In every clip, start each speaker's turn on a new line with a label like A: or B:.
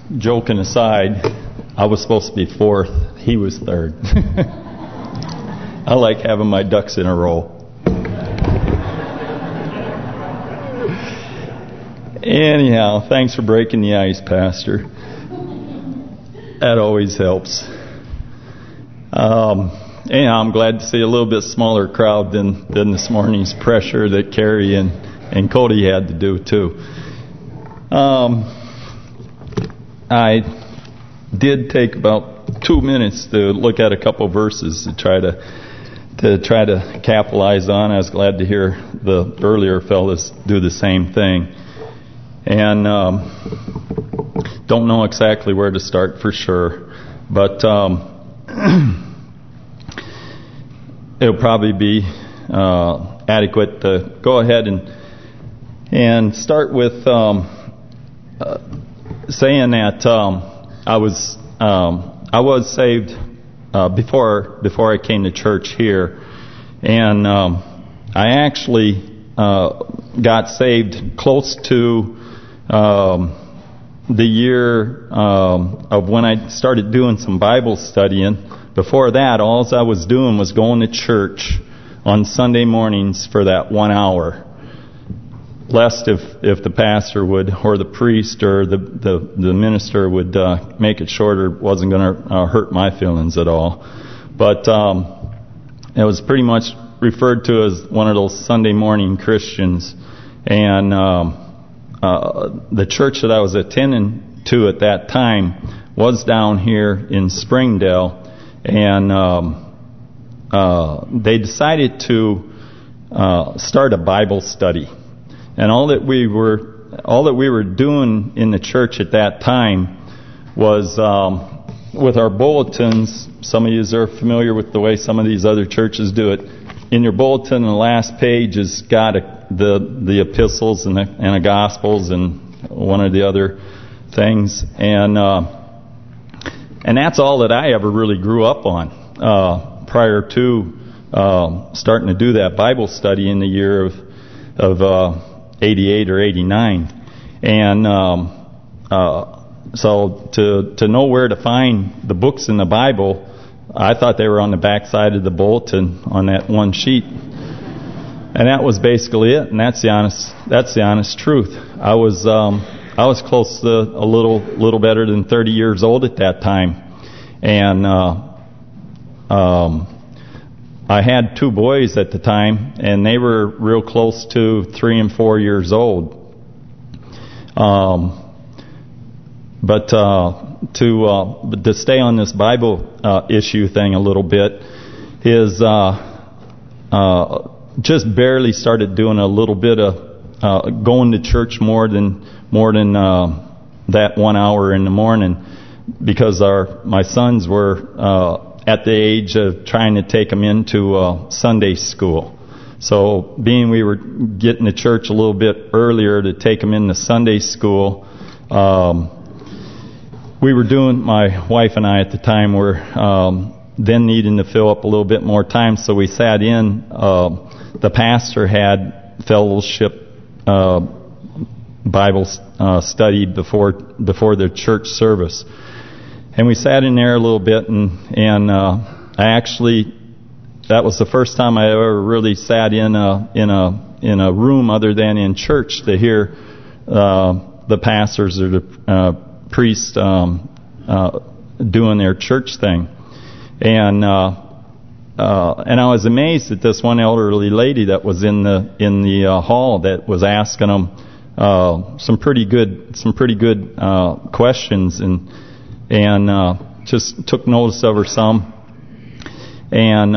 A: joking aside, I was supposed to be fourth. He was third. I like having my ducks in a row. Anyhow, thanks for breaking the ice, Pastor. That always helps. Anyhow, I'm glad to see a little bit smaller crowd than this morning's pressure that Carrie and Cody had to do too. I did take about 2 minutes to look at a couple verses to try to capitalize on. I was glad to hear the earlier fellas do the same thing. And don't know exactly where to start for sure, but it'll probably be adequate to go ahead and start with saying that I was saved before I came to church here, and I actually got saved close to the year of when I started doing some Bible studying. Before that, all I was doing was going to church on Sunday mornings for that 1 hour. Lest if the pastor would, or the priest, or the minister would make it shorter, wasn't going to hurt my feelings at all. But it was pretty much referred to as one of those Sunday morning Christians. And the church that I was attending to at that time was down here in Springdale, and they decided to start a Bible study. And all that we were doing in the church at that time was with our bulletins. Some of you are familiar with the way some of these other churches do it. In your bulletin, the last page has got the epistles and the gospels and one of the other things, and that's all that I ever really grew up on prior to starting to do that Bible study in the year of 88 or 89. And so to know where to find the books in the Bible, I thought they were on the back side of the bulletin on that one sheet. And that was basically it, and that's the honest truth. I was close to a little better than 30 years old at that time, and I had 2 boys at the time, and they were real close to 3 and 4 years old. But to stay on this Bible issue thing a little bit is just barely started doing a little bit of going to church more than that 1 hour in the morning, because my sons were at the age of trying to take them into Sunday school. So being we were getting to church a little bit earlier to take them into Sunday school, we were doing, my wife and I at the time were then needing to fill up a little bit more time, so we sat in. The pastor had fellowship Bible study before the church service, and we sat in there a little bit, and I actually, that was the first time I ever really sat in a room other than in church to hear the pastors or the priests doing their church thing. And I was amazed at this one elderly lady that was in the hall that was asking them some pretty good questions, and just took notice of her some. And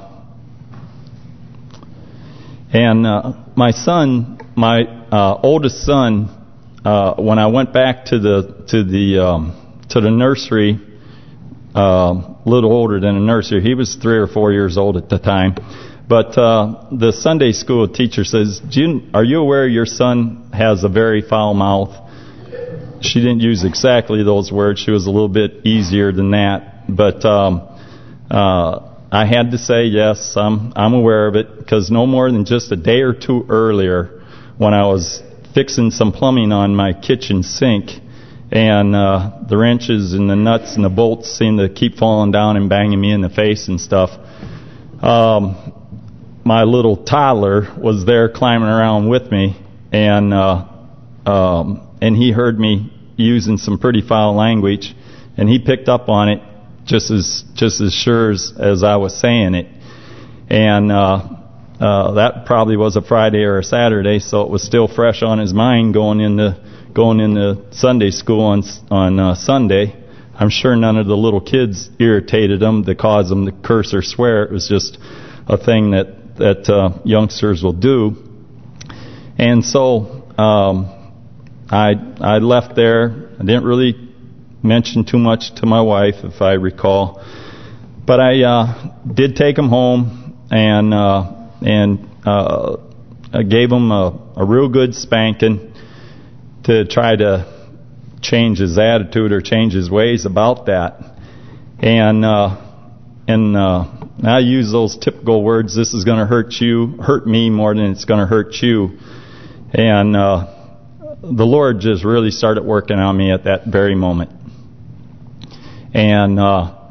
A: my son, my oldest son, when I went back to the nursery, a little older than a nursery, he was 3 or 4 years old at the time. But the Sunday school teacher says, "Are you aware your son has a very foul mouth?" She didn't use exactly those words. She was a little bit easier than that. But I had to say, yes, I'm aware of it, because no more than just a day or 2 earlier, when I was fixing some plumbing on my kitchen sink, and the wrenches and the nuts and the bolts seemed to keep falling down and banging me in the face and stuff. My little toddler was there climbing around with me, and he heard me using some pretty foul language, and he picked up on it just as sure as I was saying it. And that probably was a Friday or a Saturday, so it was still fresh on his mind going into Sunday school on Sunday. I'm sure none of the little kids irritated him to cause him to curse or swear. It was just a thing that youngsters will do. And so I left there. I didn't really mention too much to my wife, if I recall, but I did take him home and I gave him a real good spanking to try to change his attitude or change his ways about that. And I use those typical words, this is going to hurt me more than it's going to hurt you. And the Lord just really started working on me at that very moment. And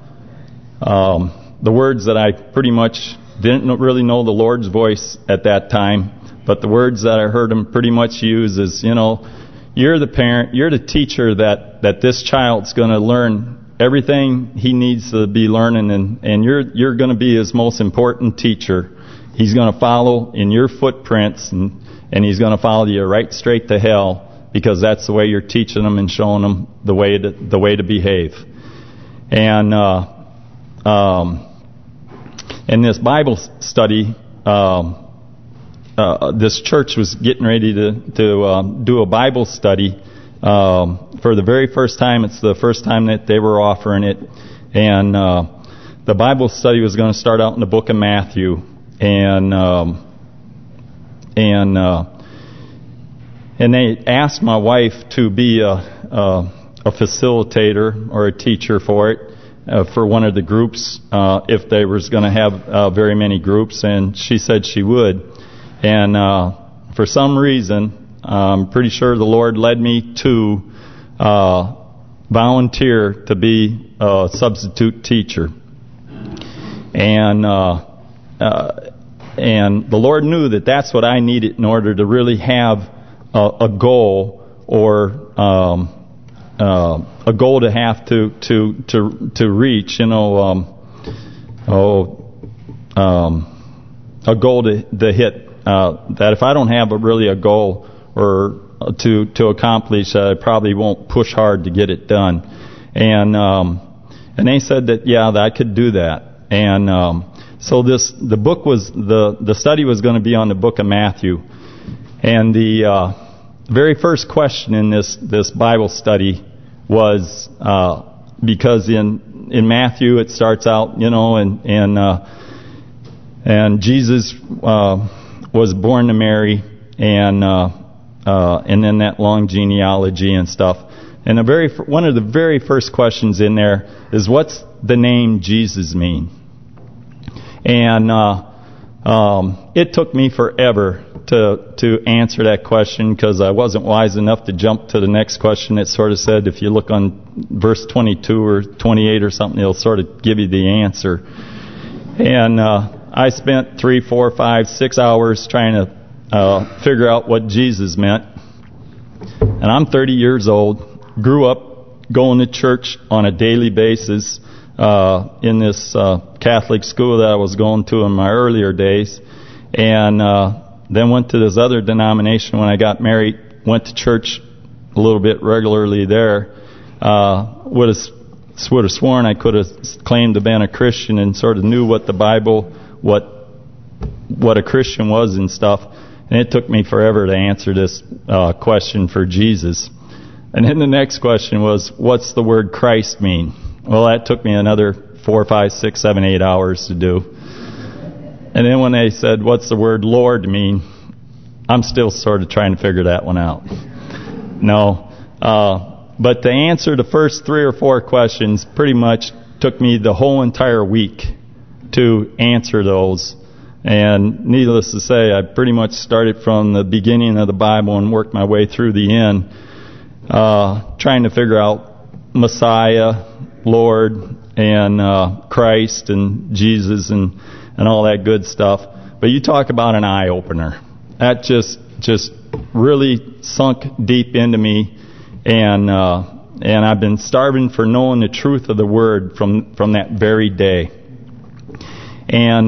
A: the words that I pretty much didn't really know the Lord's voice at that time, but the words that I heard him pretty much use is, you're the parent, you're the teacher that this child's going to learn everything he needs to be learning, and you're going to be his most important teacher. He's going to follow in your footprints, and he's going to follow you right straight to hell, because that's the way you're teaching him and showing him the way to behave. And in this Bible study, this church was getting ready to do a Bible study for the very first time. It's the first time that they were offering it, and the Bible study was going to start out in the book of Matthew, and they asked my wife to be a facilitator or a teacher for it, for one of the groups, if they was going to have very many groups, and she said she would. And for some reason, I'm pretty sure the Lord led me to volunteer to be a substitute teacher. And the Lord knew that that's what I needed in order to really have a goal, or a goal to have to reach, a goal to hit. That if I don't have really a goal or to accomplish, I probably won't push hard to get it done. And they said that that I could do that. And so the study was going to be on the book of Matthew. And the very first question in this Bible study was, because in Matthew it starts out, and Jesus was born to Mary, and then that long genealogy and stuff. And one of the very first questions in there is, what's the name Jesus mean? And it took me forever to answer that question, because I wasn't wise enough to jump to the next question. It sort of said, if you look on verse 22 or 28 or something, it'll sort of give you the answer. And I spent 3, 4, 5, 6 hours trying to figure out what Jesus meant. And I'm 30 years old, grew up going to church on a daily basis in this Catholic school that I was going to in my earlier days, and then went to this other denomination when I got married, went to church a little bit regularly there. Would have sworn I could have claimed to have been a Christian and sort of knew what the Bible, what a Christian was and stuff. And it took me forever to answer this question for Jesus. And then the next question was, what's the word Christ mean? Well, that took me another 4, 5, 6, 7, 8 hours to do. And then when they said, what's the word Lord mean? I'm still sort of trying to figure that one out. No. But to answer the first 3 or 4 questions pretty much took me the whole entire week to answer those. And needless to say, I pretty much started from the beginning of the Bible and worked my way through the end trying to figure out Messiah, Lord, and Christ and Jesus and all that good stuff. But you talk about an eye-opener. That just really sunk deep into me, and I've been starving for knowing the truth of the Word from that very day. And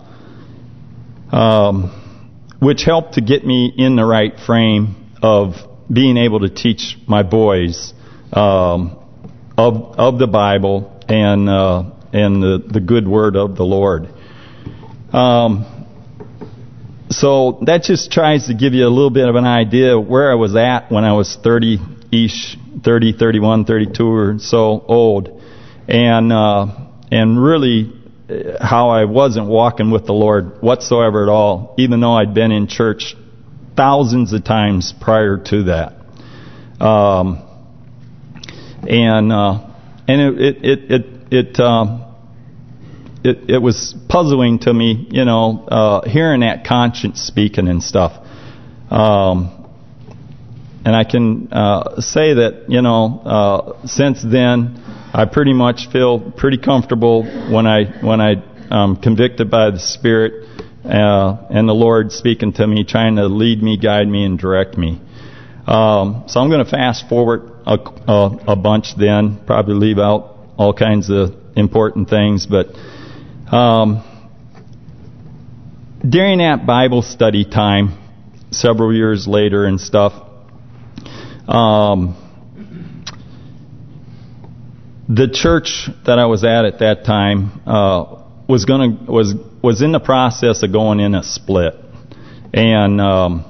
A: which helped to get me in the right frame of being able to teach my boys of the Bible and the good Word of the Lord. So that just tries to give you a little bit of an idea of where I was at when I was 30-ish, 30, 31, 32 or so old, and really how I wasn't walking with the Lord whatsoever at all, even though I'd been in church thousands of times prior to that. It was puzzling to me, hearing that conscience speaking and stuff. And I can say that, since then, I pretty much feel pretty comfortable when I'm convicted by the Spirit and the Lord speaking to me, trying to lead me, guide me, and direct me. So I'm going to fast forward a bunch then, probably leave out all kinds of important things, but during that Bible study time, several years later and stuff, the church that I was at that time was in the process of going in a split, and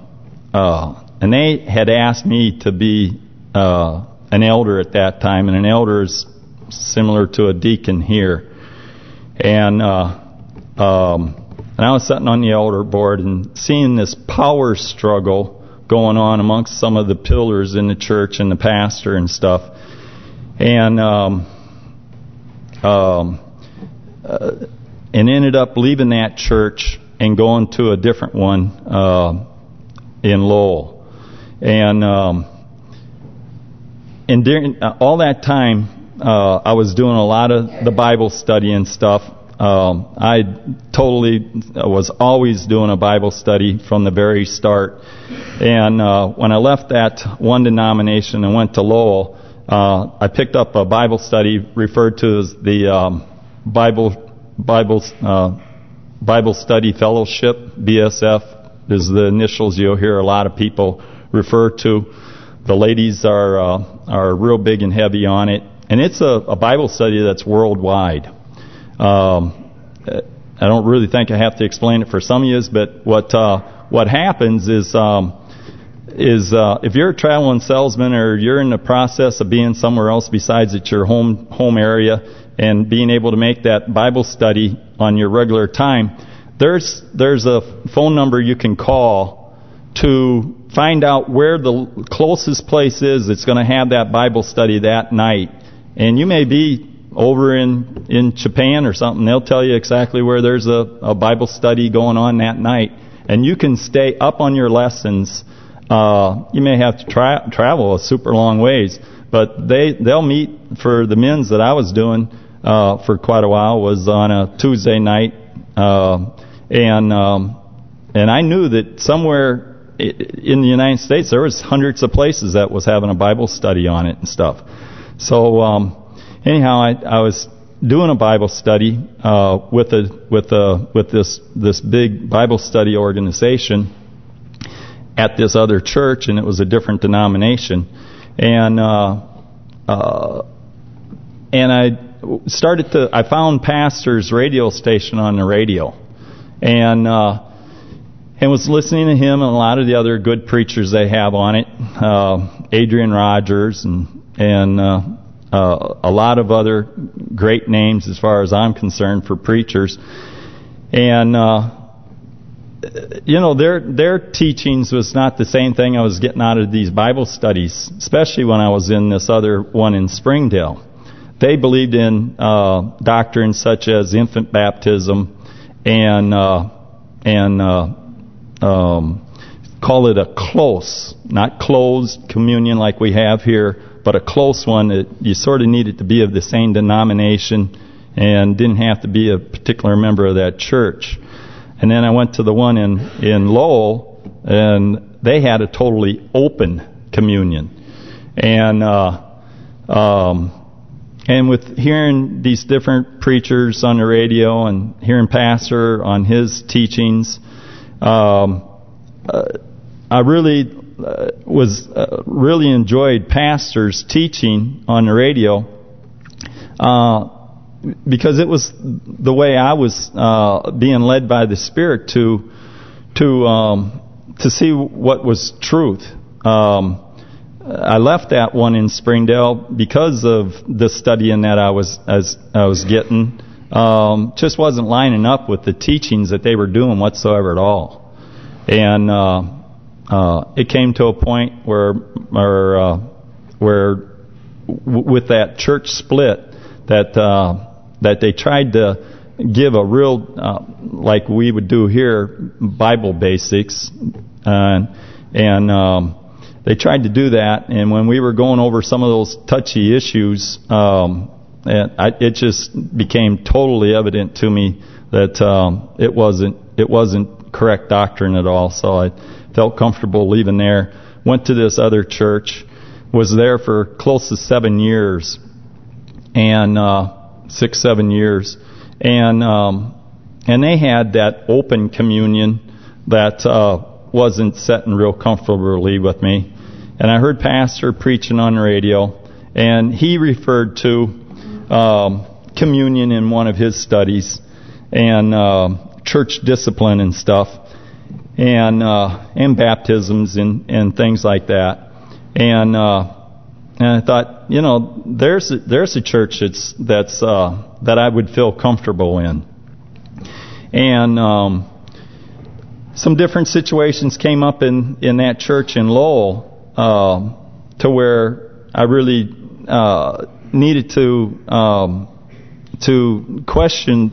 A: they had asked me to be an elder at that time, and an elder is similar to a deacon here, and I was sitting on the elder board and seeing this power struggle going on amongst some of the pillars in the church and the pastor and stuff. And ended up leaving that church and going to a different one in Lowell. And during all that time, I was doing a lot of the Bible study and stuff. I was always doing a Bible study from the very start. And when I left that one denomination and went to Lowell, I picked up a Bible study referred to as the Bible Study Fellowship, BSF is the initials you'll hear a lot of people refer to. The ladies are real big and heavy on it, and it's a Bible study that's worldwide. I don't really think I have to explain it for some of you, but what happens is if you're a traveling salesman or you're in the process of being somewhere else besides at your home area and being able to make that Bible study on your regular time, there's a phone number you can call to find out where the closest place is that's going to have that Bible study that night. And you may be over in Japan or something. They'll tell you exactly where there's a Bible study going on that night. And you can stay up on your lessons. You may have to travel a super long ways, but they'll meet. For the men's that I was doing for quite a while was on a Tuesday night, and I knew that somewhere in the United States there was hundreds of places that was having a Bible study on it and stuff. So anyhow, I was doing a Bible study with this big Bible study organization at this other church, and it was a different denomination, and I found pastor's radio station on the radio, and was listening to him and a lot of the other good preachers they have on it, Adrian Rogers and a lot of other great names as far as I'm concerned for preachers, and their teachings was not the same thing I was getting out of these Bible studies, especially when I was in this other one in Springdale. They believed in doctrines such as infant baptism and call it a close, not closed communion like we have here, but a close one that you sort of needed to be of the same denomination and didn't have to be a particular member of that church. And then I went to the one in Lowell, and they had a totally open communion. And with hearing these different preachers on the radio and hearing Pastor on his teachings, I really really enjoyed Pastor's teaching on the radio because it was the way I was being led by the Spirit to see what was truth. I left that one in Springdale because of the studying that I was getting. Just wasn't lining up with the teachings that they were doing whatsoever at all. And it came to a point where with that church split that they tried to give a real like we would do here, Bible basics, and they tried to do that. And when we were going over some of those touchy issues, it just became totally evident to me that it wasn't correct doctrine at all. So I felt comfortable leaving there. Went to this other church, was there for close to 7 years, and 6-7 years, and they had that open communion that wasn't setting real comfortably with me. And I heard Pastor preaching on the radio, and he referred to communion in one of his studies, and church discipline and stuff, and baptisms and things like that. And I thought, there's a church that's that I would feel comfortable in. And some different situations came up in that church in Lowell to where I really needed to question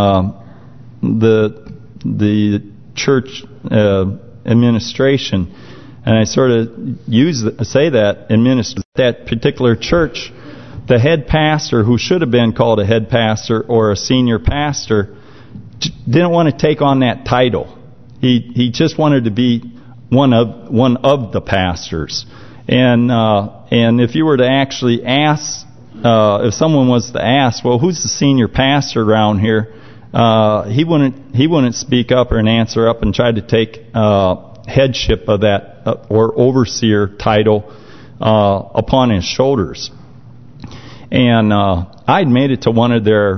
A: the church administration, and I sort of say that that particular church, the head pastor, who should have been called a head pastor or a senior pastor, didn't want to take on that title. He just wanted to be one of the pastors, and if you were to actually ask, if someone was to ask, well, who's the senior pastor around here? He wouldn't speak up or answer up and try to take headship of that or overseer title upon his shoulders. And I'd made it to one of their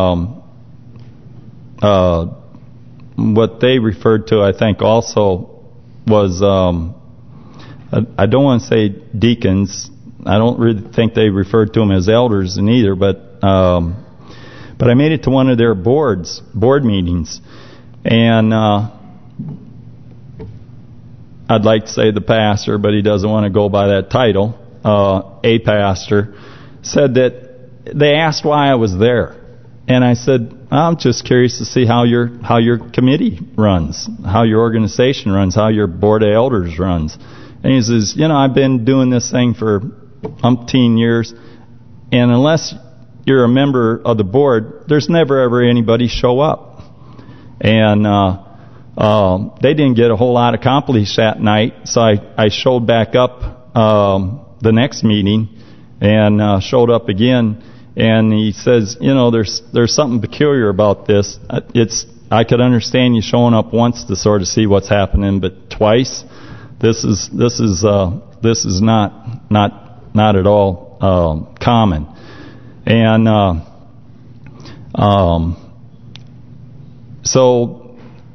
A: what they referred to, I think, also was I don't want to say deacons. I don't really think they referred to them as elders in either, but I made it to one of their board meetings, and I'd like to say the pastor, but he doesn't want to go by that title. A pastor said that they asked why I was there, and I said, I'm just curious to see how your committee runs, how your organization runs, how your board of elders runs. And he says, I've been doing this thing for umpteen years, and unless you're a member of the board, there's never ever anybody show up. And they didn't get a whole lot accomplished that night, so I showed back up the next meeting and showed up again. And he says, there's something peculiar about this. I could understand you showing up once to sort of see what's happening, but twice, this is not at all common. And so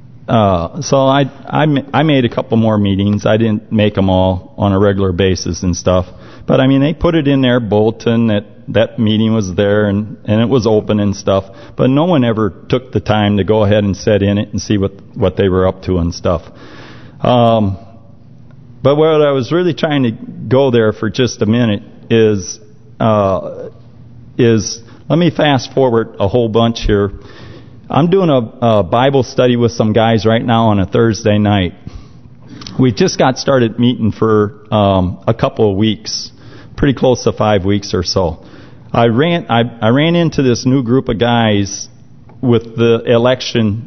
A: I made a couple more meetings. I didn't make them all on a regular basis and stuff, but I mean, they put it in their bulletin that meeting was there and it was open and stuff, but no one ever took the time to go ahead and sit in it and see what they were up to and stuff. But what I was really trying to go there for just a minute is let me fast forward a whole bunch here. I'm doing a Bible study with some guys right now on a Thursday night. we just got started meeting for a couple of weeks, pretty close to 5 weeks or so. I ran into this new group of guys with the election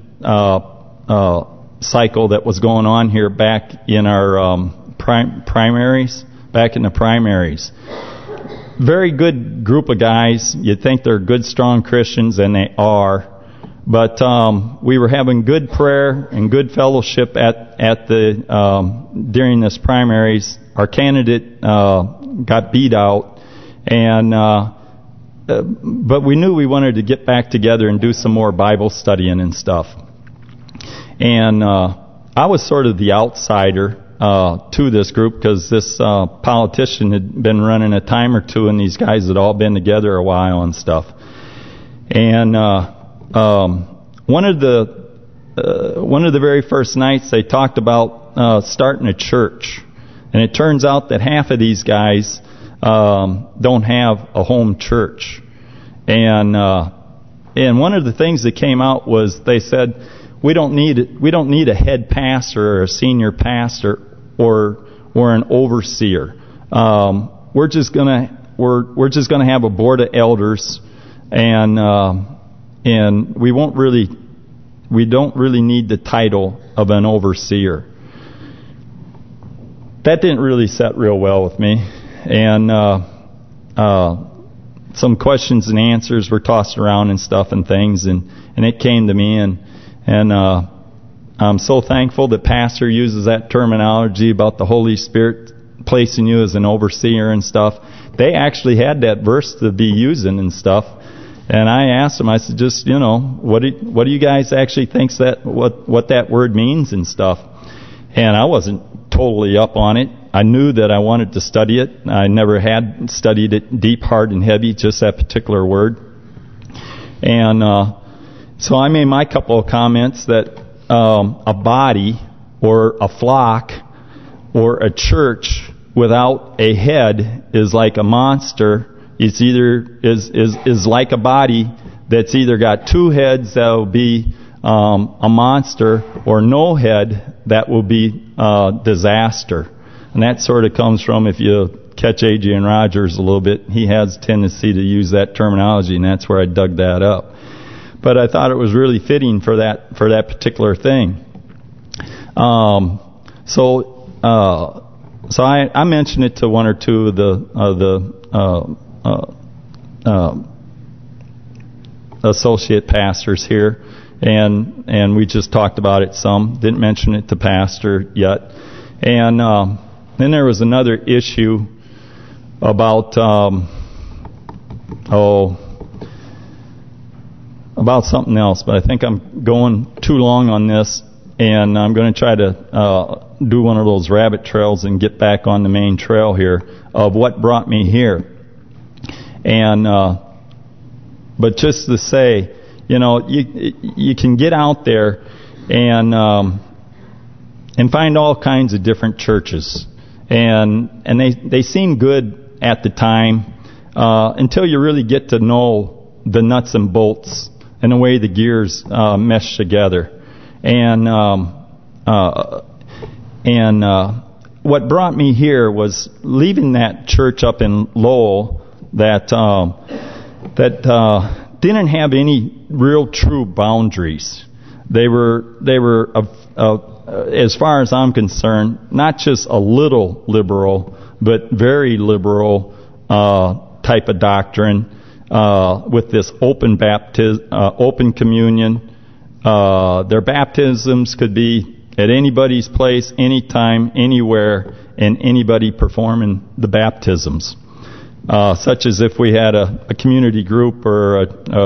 A: cycle that was going on here back in our primaries, back in the primaries. Very good group of guys. You'd think they're good, strong Christians, and they are. But we were having good prayer and good fellowship at the during this primaries. Our candidate got beat out, and but we knew we wanted to get back together and do some more Bible studying and stuff. And I was sort of the outsider to this group because this politician had been running a time or two, and these guys had all been together a while and stuff. And one of the very first nights they talked about starting a church, and it turns out that half of these guys don't have a home church. And one of the things that came out was they said, we don't need a head pastor or a senior pastor or an overseer. We're just gonna have a board of elders, and we don't really need the title of an overseer. That didn't really set real well with me, and some questions and answers were tossed around and stuff and things, and it came to me, and I'm so thankful that Pastor uses that terminology about the Holy Spirit placing you as an overseer and stuff. They actually had that verse to be using and stuff. And I asked them, I said, just, what do you guys actually think what that word means and stuff? And I wasn't totally up on it. I knew that I wanted to study it. I never had studied it deep, hard, and heavy, just that particular word. And so I made my couple of comments that a body or a flock or a church without a head is like a monster. It's either is like a body that's either got two heads that will be a monster, or no head that will be disaster. And that sort of comes from, if you catch Adrian Rogers a little bit, he has a tendency to use that terminology, and that's where I dug that up. But I thought it was really fitting for that particular thing. So I mentioned it to one or two of the associate pastors here, and we just talked about it some. Didn't mention it to Pastor yet. And then there was another issue about about something else, but I think I'm going too long on this, and I'm going to try to do one of those rabbit trails and get back on the main trail here of what brought me here. And but just to say, you can get out there and find all kinds of different churches, and they seem good at the time until you really get to know the nuts and bolts and the way the gears mesh together. And what brought me here was leaving that church up in Lowell that didn't have any real true boundaries. They were as far as I'm concerned, not just a little liberal, but very liberal type of doctrine, with this open open communion. Their baptisms could be at anybody's place, anytime, anywhere, and anybody performing the baptisms. Such as if we had a community group or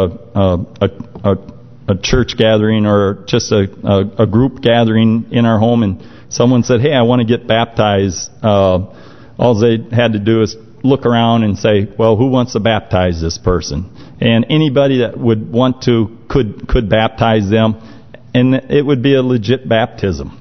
A: a church gathering or just a group gathering in our home, and someone said, hey, I want to get baptized, all they had to do is look around and say, well, who wants to baptize this person? And anybody that would want to could baptize them, and it would be a legit baptism.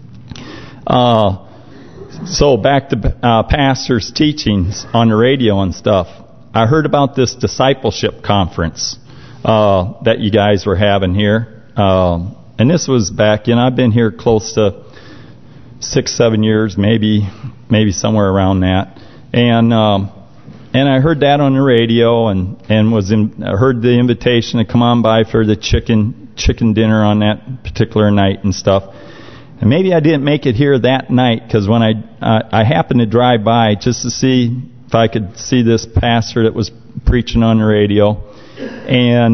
A: So back to Pastor's teachings on the radio and stuff. I heard about this discipleship conference that you guys were having here. And this was back, I've been here close to 6-7 years, maybe somewhere around that. And I heard that on the radio, and heard the invitation to come on by for the chicken dinner on that particular night and stuff. And maybe I didn't make it here that night, because when I happened to drive by just to see if I could see this pastor that was preaching on the radio, and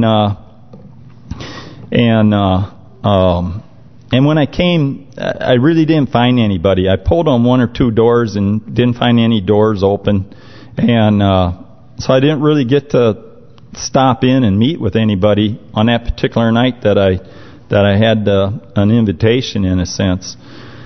A: when I came, I really didn't find anybody. I pulled on 1 or 2 doors and didn't find any doors open, and so I didn't really get to stop in and meet with anybody on that particular night that I had an invitation, in a sense.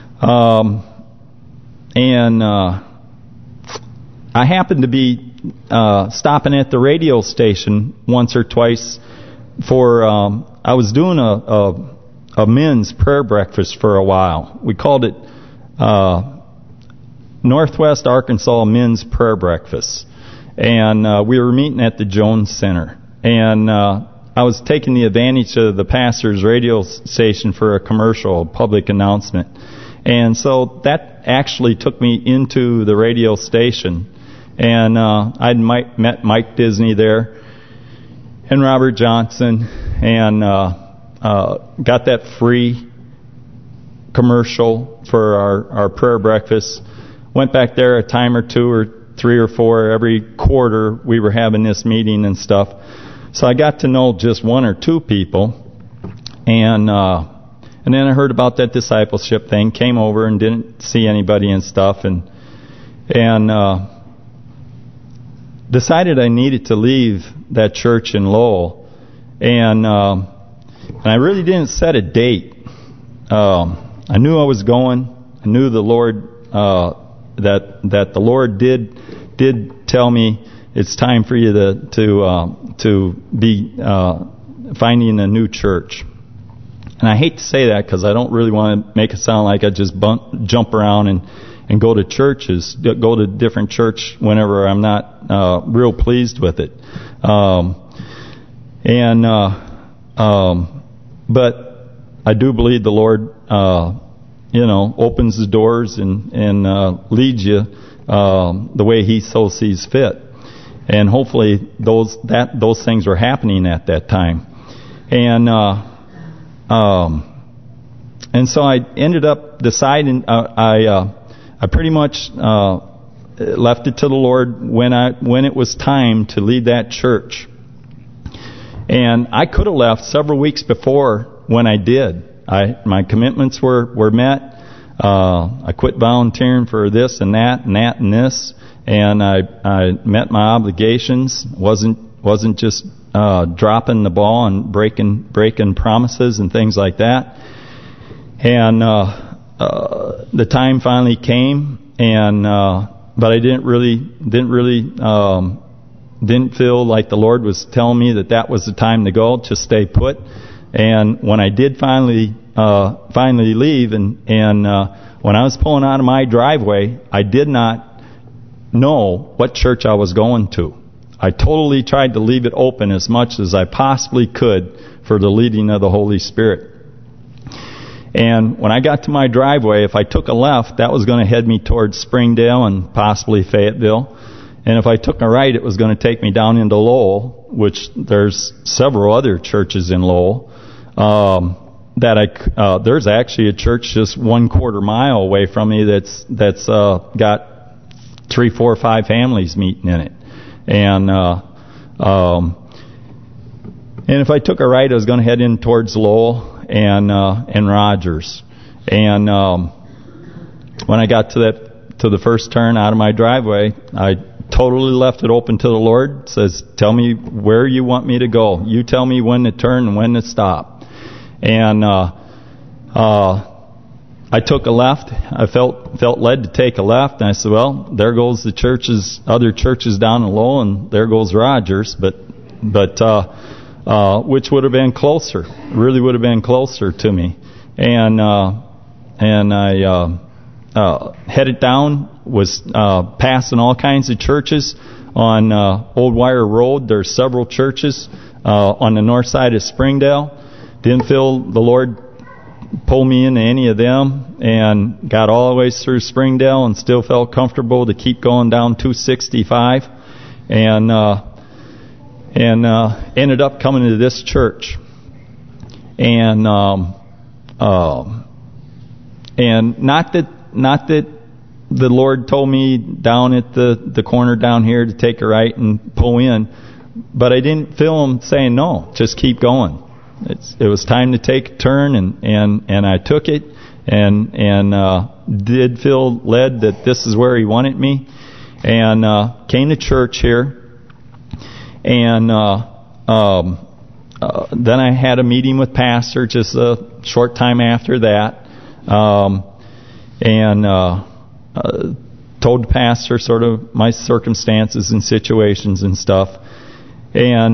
A: I happened to be stopping at the radio station once or twice for I was doing a men's prayer breakfast for a while. We called it Northwest Arkansas Men's Prayer Breakfast, and we were meeting at the Jones Center, and I was taking the advantage of the pastor's radio station for a commercial, public announcement. And so that actually took me into the radio station. And I'd met Mike Disney there and Robert Johnson, and got that free commercial for our prayer breakfast. Went back there a time or 2 or 3 or 4 every quarter. We were having this meeting and stuff. So I got to know just 1 or 2 people, and then I heard about that discipleship thing, came over and didn't see anybody and stuff, and decided I needed to leave that church in Lowell, and I really didn't set a date. I knew I was going. I knew the Lord that the Lord did tell me it's time for you to be finding a new church. And I hate to say that, because I don't really want to make it sound like I just jump around and go to churches, go to different church whenever I'm not real pleased with it. But I do believe the Lord, opens the doors and leads you the way He so sees fit. And hopefully those things were happening at that time. And so I ended up deciding, I pretty much left it to the Lord when it was time to leave that church. And I could have left several weeks before when I did. My commitments were met. I quit volunteering for this and that and that and this. And I met my obligations. Wasn't just dropping the ball and breaking promises and things like that. And the time finally came, and but I didn't feel like the Lord was telling me that was the time to go, to stay put. And when I did finally leave, and when I was pulling out of my driveway, I did not know what church I was going to. I totally tried to leave it open as much as I possibly could for the leading of the Holy Spirit. And when I got to my driveway, if I took a left, that was going to head me towards Springdale and possibly Fayetteville. And if I took a right, it was going to take me down into Lowell, which there's several other churches in Lowell. There's actually a church just 1/4 mile away from me that's got 3, 4, 5 families meeting in it. And if I took a right, I was going to head in towards Lowell and Rogers. And when I got to the first turn out of my driveway, I totally left it open to the Lord. Says, tell me where you want me to go. You tell me when to turn and when to stop. And I took a left. I felt led to take a left, and I said, well, there goes the other churches down in Lowell, and there goes Rogers, but which would have been closer, really would have been closer to me. And I headed down, was passing all kinds of churches on Old Wire Road. There's several churches on the north side of Springdale. Didn't feel the Lord pull me into any of them, and got all the way through Springdale and still felt comfortable to keep going down 265, and ended up coming to this church. And not that the Lord told me down at the corner down here to take a right and pull in, but I didn't feel Him saying no, just keep going. It was time to take a turn, and I took it, and did feel led that this is where He wanted me, and came to church here, and then I had a meeting with Pastor just a short time after that, and told the Pastor sort of my circumstances and situations and stuff, and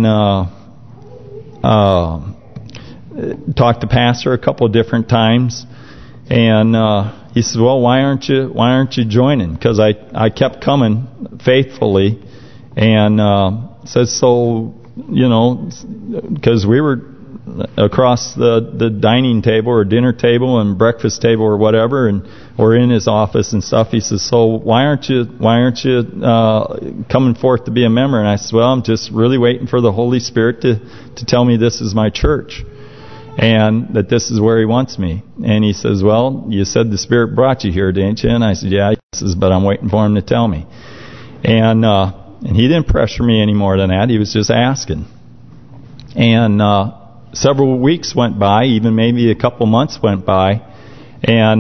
A: talked to Pastor a couple of different times, and he said, "Well, why aren't you joining?" Because I kept coming faithfully, and said, "So, because we were across the dining table or dinner table and breakfast table or whatever, and or in his office and stuff." He says, "So why aren't you coming forth to be a member?" And I said, "Well, I'm just really waiting for the Holy Spirit to tell me this is my church, and that this is where He wants me." And he says, "Well, you said the Spirit brought you here, didn't you?" And I said, "Yeah." He says, "But I'm waiting for Him to tell me." And he didn't pressure me any more than that. He was just asking. And several weeks went by, even maybe a couple months went by, and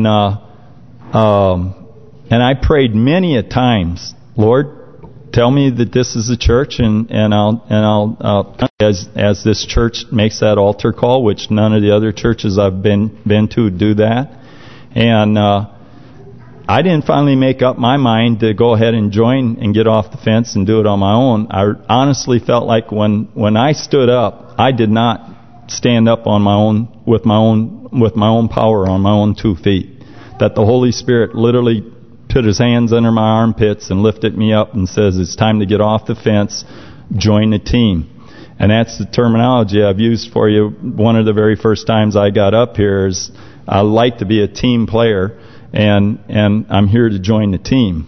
A: I prayed many a times, "Lord, tell me that this is the church, and I'll as this church makes that altar call," which none of the other churches I've been to do that. And I didn't finally make up my mind to go ahead and join and get off the fence and do it on my own. I honestly felt like when I stood up, I did not stand up on my own with my own power on my own 2 feet. That the Holy Spirit literally put His hands under my armpits and lifted me up and says, "It's time to get off the fence, join the team." And that's the terminology I've used for you. One of the very first times I got up here is I like to be a team player, and I'm here to join the team.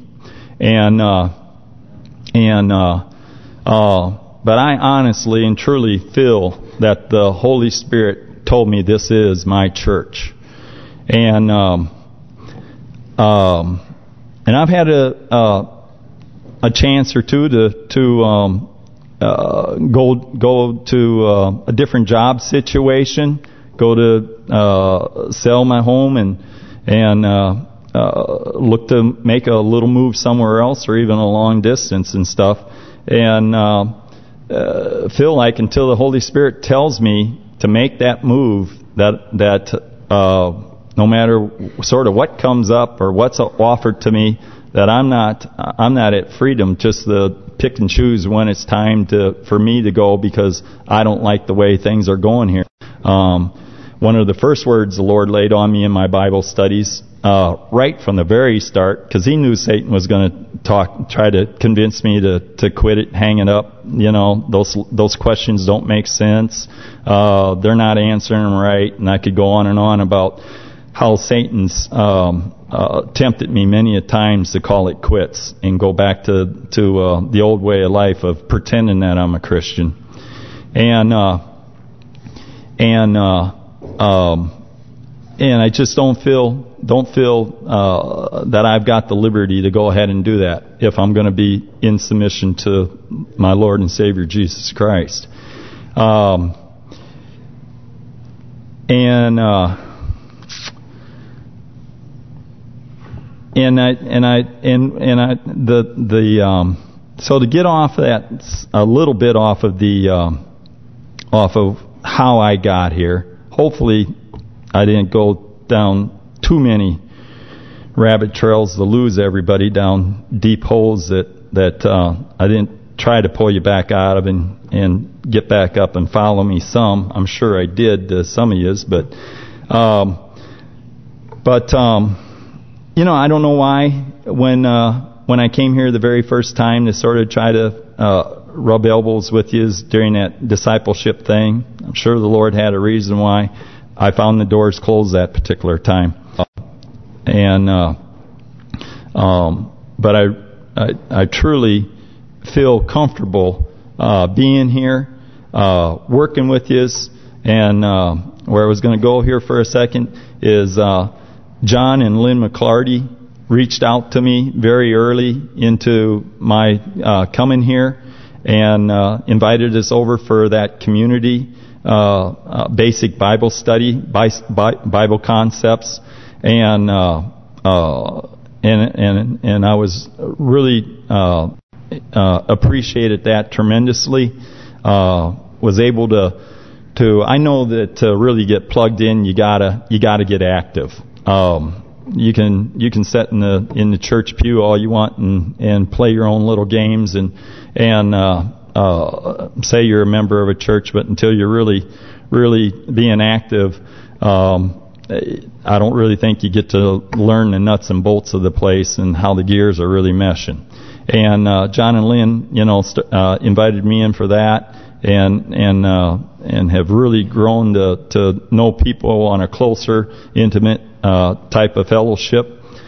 A: But I honestly and truly feel that the Holy Spirit told me this is my church. And I've had a chance or two to go to a different job situation, go to sell my home and look to make a little move somewhere else, or even a long distance and stuff, and feel like until the Holy Spirit tells me to make that move, that no matter sort of what comes up or what's offered to me, that I'm not at freedom just to pick and choose when it's time for me to go, because I don't like the way things are going here. One of the first words the Lord laid on me in my Bible studies, right from the very start, because He knew Satan was going to try to convince me to quit it, hang it up. Those questions don't make sense. They're not answering them right, and I could go on and on about how Satan's tempted me many a times to call it quits and go back to the old way of life of pretending that I'm a Christian, and I just don't feel that I've got the liberty to go ahead and do that if I'm going to be in submission to my Lord and Savior Jesus Christ. So to get off that a little bit off of how I got here. Hopefully, I didn't go down too many rabbit trails to lose everybody down deep holes that I didn't try to pull you back out of and get back up and follow me some. I'm sure I did to some of yous, but I don't know why when I came here the very first time to sort of try to rub elbows with you during that discipleship thing. I'm sure the Lord had a reason why. I found the doors closed that particular time. But I truly feel comfortable being here, working with you. And where I was going to go here for a second is John and Lynn McClarty reached out to me very early into my coming here and invited us over for that community basic Bible study, Bible concepts, and I was really appreciated that tremendously. Was able to I know that to really get plugged in, you gotta get active. You can sit in the church pew all you want and play your own little games and say you're a member of a church, but until you're really being active, I don't really think you get to learn the nuts and bolts of the place and how the gears are really meshing. And John and Lynn, invited me in for that, and have really grown to know people on a closer, intimate type of fellowship.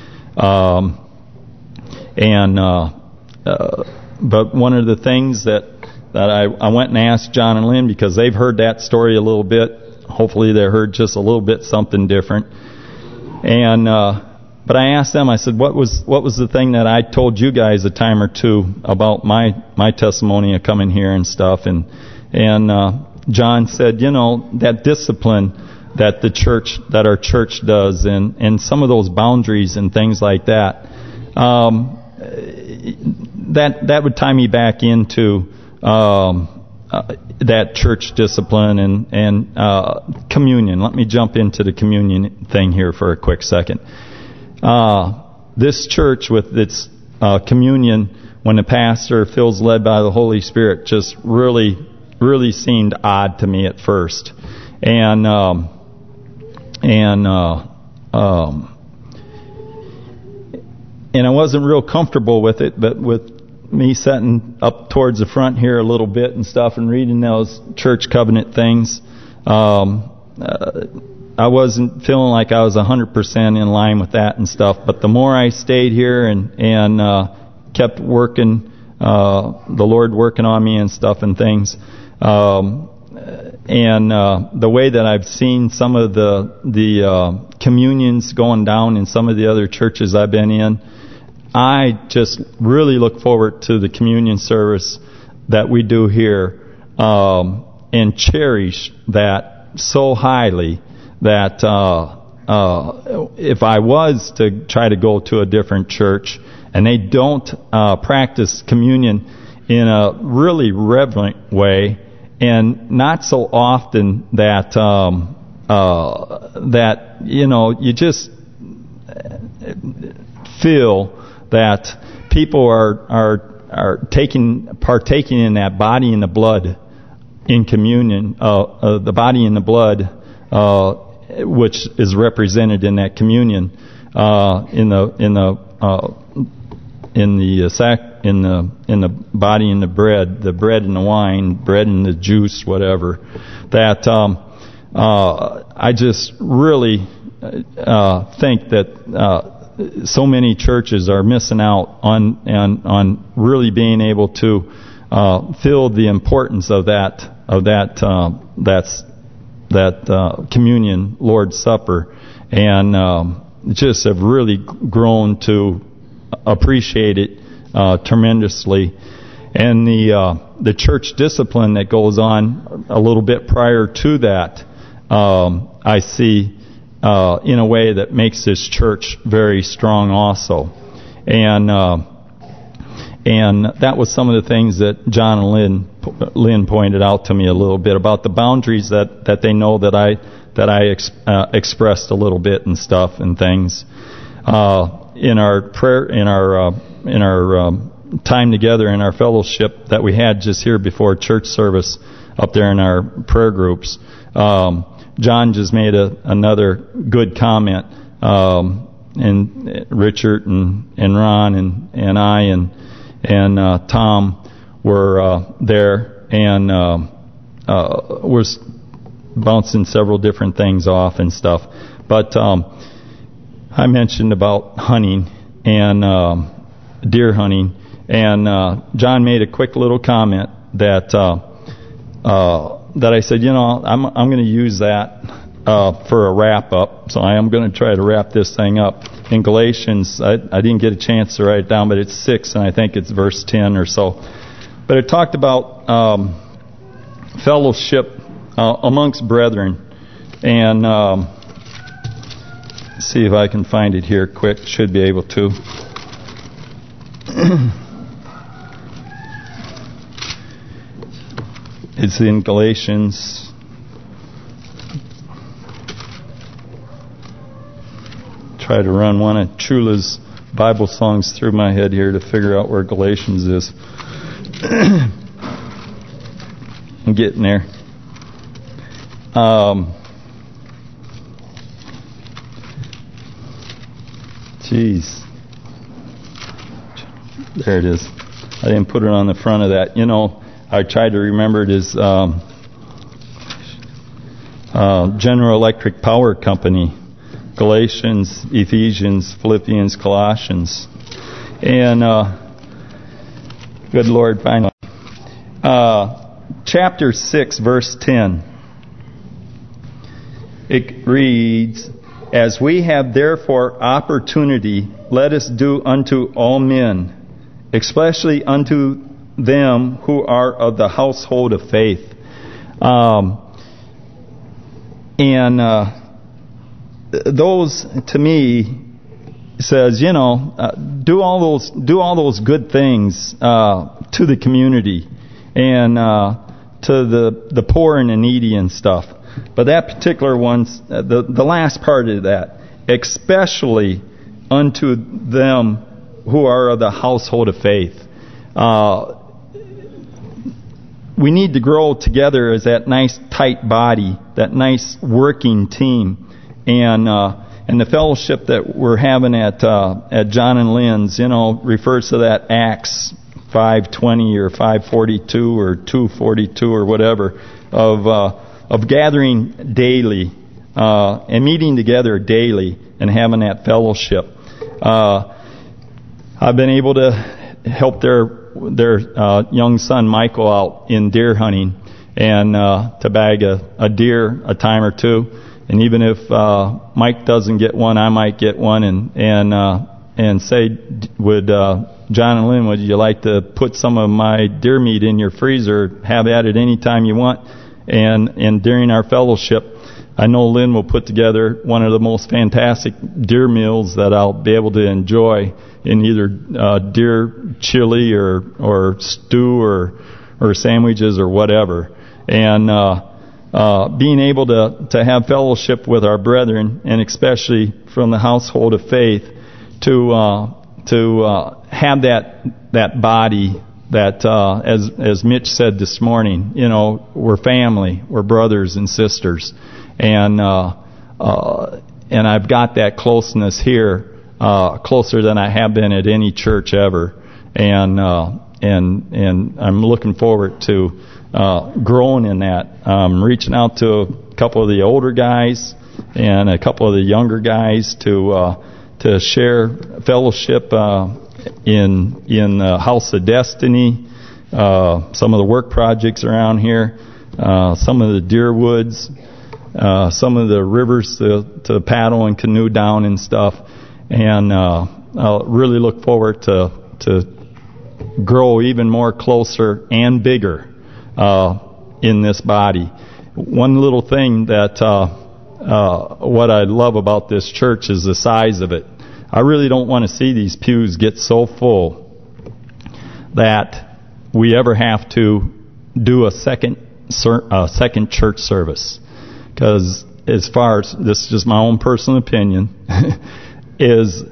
A: But one of the things that I went and asked John and Lynn, because they've heard that story a little bit. Hopefully they heard just a little bit something different. And but I asked them, I said, what was the thing that I told you guys a time or two about my testimony of coming here and stuff? And John said, that discipline that our church does, and some of those boundaries and things like that, that would tie me back into that church discipline and communion. Let me jump into the communion thing here for a quick second. This church with its communion, when the pastor feels led by the Holy Spirit, just really seemed odd to me at first. And I wasn't real comfortable with it, but with me sitting up towards the front here a little bit and stuff and reading those church covenant things, I wasn't feeling like I was 100% in line with that and stuff. But the more I stayed here and kept working, the Lord working on me and stuff and things, and the way that I've seen some of the communions going down in some of the other churches I've been in, I just really look forward to the communion service that we do here, and cherish that so highly that if I was to try to go to a different church and they don't practice communion in a really reverent way, and not so often that you just feel that people are partaking in that body and the blood in communion, the body and the blood, which is represented in that communion, in the body and the bread and the wine, bread and the juice, whatever. That I just really think that so many churches are missing out on really being able to feel the importance of that communion, Lord's Supper, and just have really grown to appreciate it tremendously. And the church discipline that goes on a little bit prior to that, I see in a way that makes this church very strong also. And that was some of the things that John and Lynn pointed out to me a little bit about the boundaries that they know that I expressed a little bit and stuff and things. In our prayer, in our time together in our fellowship that we had just here before church service up there in our prayer groups, John just made another good comment, and Richard and Ron and I and Tom were there, and was bouncing several different things off and stuff. But I mentioned about hunting and deer hunting, and John made a quick little comment that I said, I'm going to use that for a wrap up. So I am going to try to wrap this thing up. In Galatians, I didn't get a chance to write it down, but it's 6, and I think it's verse 10 or so. But it talked about fellowship amongst brethren, and see if I can find it here quick. Should be able to. It's in Galatians. Try to run one of Chula's Bible songs through my head here to figure out where Galatians is. I'm getting there. Jeez. There it is. I didn't put it on the front of that. I tried to remember it as General Electric Power Company. Galatians, Ephesians, Philippians, Colossians. And, good Lord, finally. Chapter 6, verse 10. It reads, "As we have therefore opportunity, let us do unto all men, especially unto them who are of the household of faith." Those, to me, says, do all those good things to the community and to the poor and the needy and stuff. But that particular one's the last part of that, especially unto them who are of the household of faith. We need to grow together as that nice tight body, that nice working team. And the fellowship that we're having at John and Lynn's, refers to that Acts 5:20 or 5:42 or 2:42 or whatever of gathering daily and meeting together daily and having that fellowship. I've been able to help their young son Michael out in deer hunting and to bag a deer a time or two. And even if Mike doesn't get one, I might get one, and say, would John and Lynn, would you like to put some of my deer meat in your freezer? Have at it any time you want. And during our fellowship, I know Lynn will put together one of the most fantastic deer meals that I'll be able to enjoy in either deer chili or stew or sandwiches or whatever. And being able to have fellowship with our brethren, and especially from the household of faith, to have that body that, as Mitch said this morning, we're family, we're brothers and sisters, and I've got that closeness here, closer than I have been at any church ever, and I'm looking forward to growing in that. Reaching out to a couple of the older guys and a couple of the younger guys to share fellowship in the House of Destiny, some of the work projects around here, some of the deer woods, some of the rivers to paddle and canoe down and stuff. And I'll really look forward to grow even more closer and bigger in this body. One little thing that what I love about this church is the size of it. I really don't want to see these pews get so full that we ever have to do a second church service. Because as far as, this is just my own personal opinion, is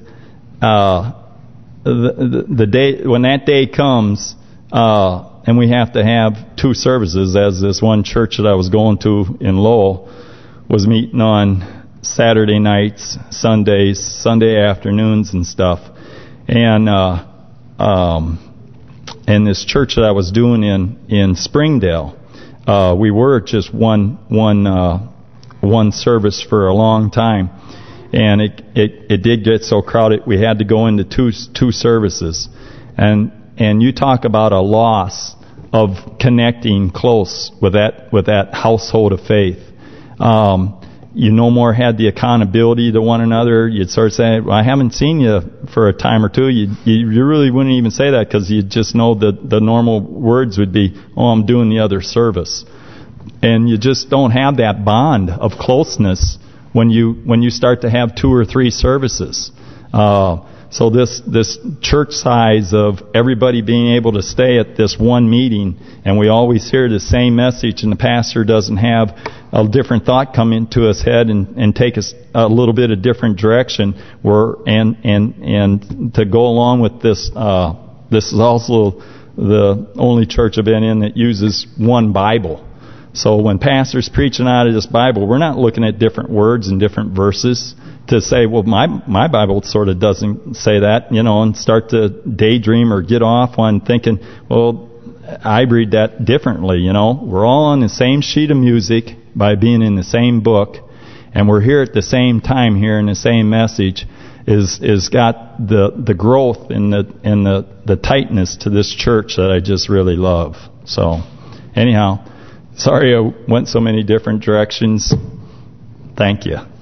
A: the day when that day comes, and we have to have two services, as this one church that I was going to in Lowell was meeting on Saturday nights, Sundays, Sunday afternoons and stuff. And this church that I was doing in Springdale, we were just one service for a long time, and it did get so crowded we had to go into two services, and you talk about a loss of connecting close with that household of faith. You no more had the accountability to one another. You'd sort of say, well, I haven't seen you for a time or two. You really wouldn't even say that because you just know that the normal words would be, oh, I'm doing the other service. And you just don't have that bond of closeness when you start to have 2 or 3 services. So this church size of everybody being able to stay at this one meeting, and we always hear the same message, and the pastor doesn't have a different thought come into his head and take us a little bit of different direction. And to go along with this, this is also the only church I've been in that uses one Bible. So when pastors preaching out of this Bible, we're not looking at different words and different verses to say, well, my Bible sort of doesn't say that, and start to daydream or get off on thinking, well, I read that differently, We're all on the same sheet of music by being in the same book, and we're here at the same time hearing the same message. Is got the growth and the tightness to this church that I just really love. So anyhow, sorry I went so many different directions. Thank you.